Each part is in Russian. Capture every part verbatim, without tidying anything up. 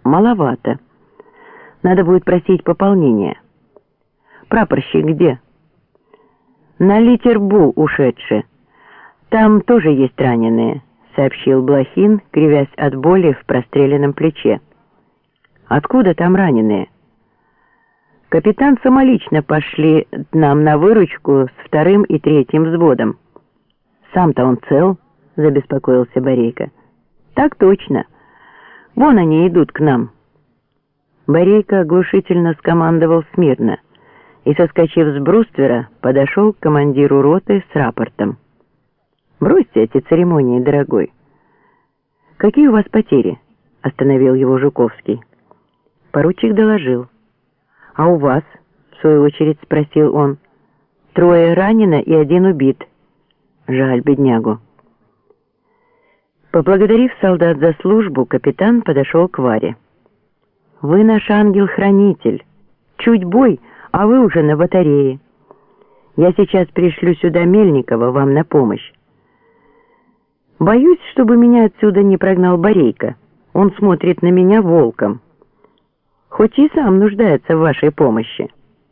Маловато. Надо будет просить пополнения. Прапорщик где? На Литербу ушедший. Там тоже есть раненые, сообщил Блохин, кривясь от боли в простреленном плече. Откуда там раненые? Капитан самолично пошли нам на выручку с вторым и третьим взводом. Сам-то он цел, забеспокоился Борейко. Так точно. Вон они идут к нам. Борейко оглушительно скомандовал смирно и, соскочив с бруствера, подошел к командиру роты с рапортом. «Бросьте эти церемонии, дорогой». «Какие у вас потери?» — остановил его Жуковский. Поручик доложил. «А у вас?» — в свою очередь спросил он. «Трое ранено и один убит. Жаль беднягу». Поблагодарив солдат за службу, капитан подошел к Варе. «Вы наш ангел-хранитель. Чуть бой, а вы уже на батарее. Я сейчас пришлю сюда Мельникова вам на помощь. Боюсь, чтобы меня отсюда не прогнал Борейко. Он смотрит на меня волком. Хоть и сам нуждается в вашей помощи.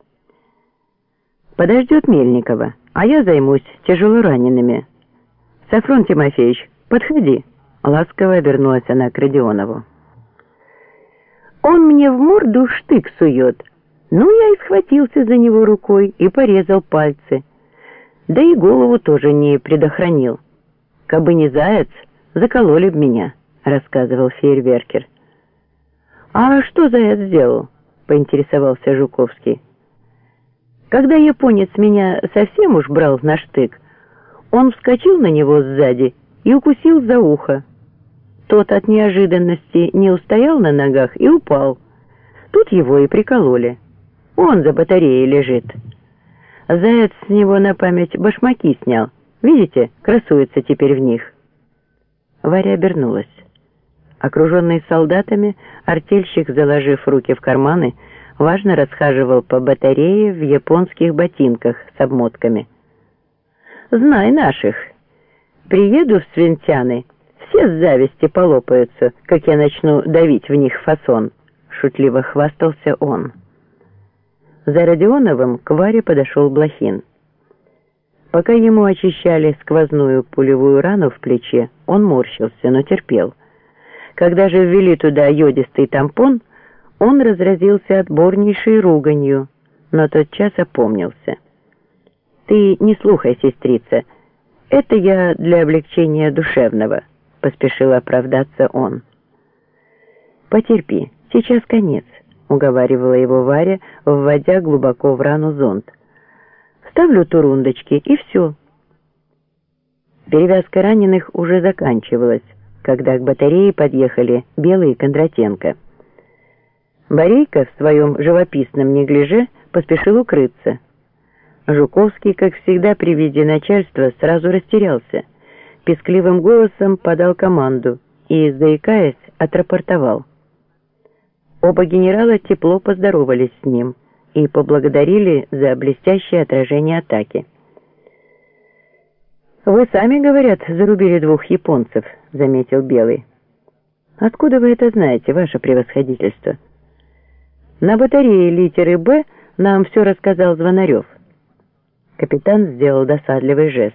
Подождет Мельникова, а я займусь тяжелоранеными. Сафрон Тимофеевич, подходи». Ласково обернулась она к Родионову. «Он мне в морду штык сует. Ну, я и схватился за него рукой и порезал пальцы. Да и голову тоже не предохранил. Кабы не заяц, закололи б меня», — рассказывал фейерверкер. «А что заяц сделал?» — поинтересовался Жуковский. «Когда японец меня совсем уж брал на штык, он вскочил на него сзади и укусил за ухо. Тот от неожиданности не устоял на ногах и упал. Тут его и прикололи. Он за батареей лежит. Заяц с него на память башмаки снял. Видите, красуется теперь в них». Варя обернулась. Окруженный солдатами, артельщик, заложив руки в карманы, важно расхаживал по батарее в японских ботинках с обмотками. «Знай наших. Приеду в Свинтяны, все с зависти полопаются, как я начну давить в них фасон», — шутливо хвастался он. За Родионовым к Варе подошел Блохин. Пока ему очищали сквозную пулевую рану в плече, он морщился, но терпел. Когда же ввели туда йодистый тампон, он разразился отборнейшей руганью, но тотчас опомнился. «Ты не слухай, сестрица, это я для облегчения душевного», — поспешил оправдаться он. «Потерпи, сейчас конец», — уговаривала его Варя, вводя глубоко в рану зонд. «Ставлю турундочки, и все». Перевязка раненых уже заканчивалась, когда к батарее подъехали Белый и Кондратенко. Борейко в своем живописном неглиже поспешил укрыться. Жуковский, как всегда при виде начальства, сразу растерялся, пескливым голосом подал команду и, заикаясь, отрапортовал. Оба генерала тепло поздоровались с ним и поблагодарили за блестящее отражение атаки. «Вы сами, говорят, зарубили двух японцев», — заметил Белый. «Откуда вы это знаете, ваше превосходительство?» «На батарее литеры «Б» нам все рассказал Звонарев». Капитан сделал досадливый жест.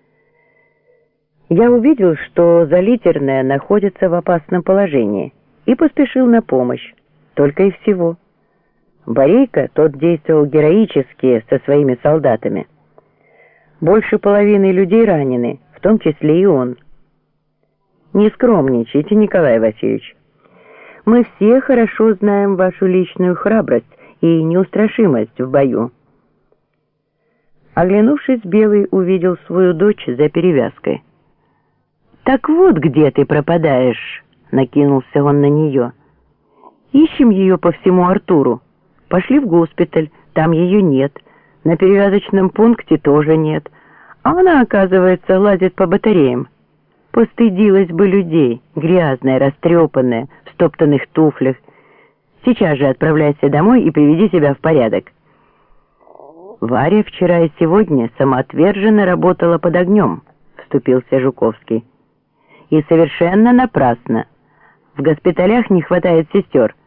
«Я увидел, что залитерная находится в опасном положении, и поспешил на помощь, только и всего. Борейко тот действовал героически со своими солдатами. Больше половины людей ранены, в том числе и он. Не скромничайте, Николай Васильевич. Мы все хорошо знаем вашу личную храбрость и неустрашимость в бою». Оглянувшись, Белый увидел свою дочь за перевязкой. «Так вот где ты пропадаешь», — накинулся он на нее. «Ищем ее по всему Артуру. Пошли в госпиталь, там ее нет. На перевязочном пункте тоже нет. А она, оказывается, лазит по батареям. Постыдилась бы людей, грязная, растрепанная, в стоптанных туфлях. Сейчас же отправляйся домой и приведи себя в порядок». «Варя вчера и сегодня самоотверженно работала под огнем», — вступился Жуковский. «И совершенно напрасно. В госпиталях не хватает сестер.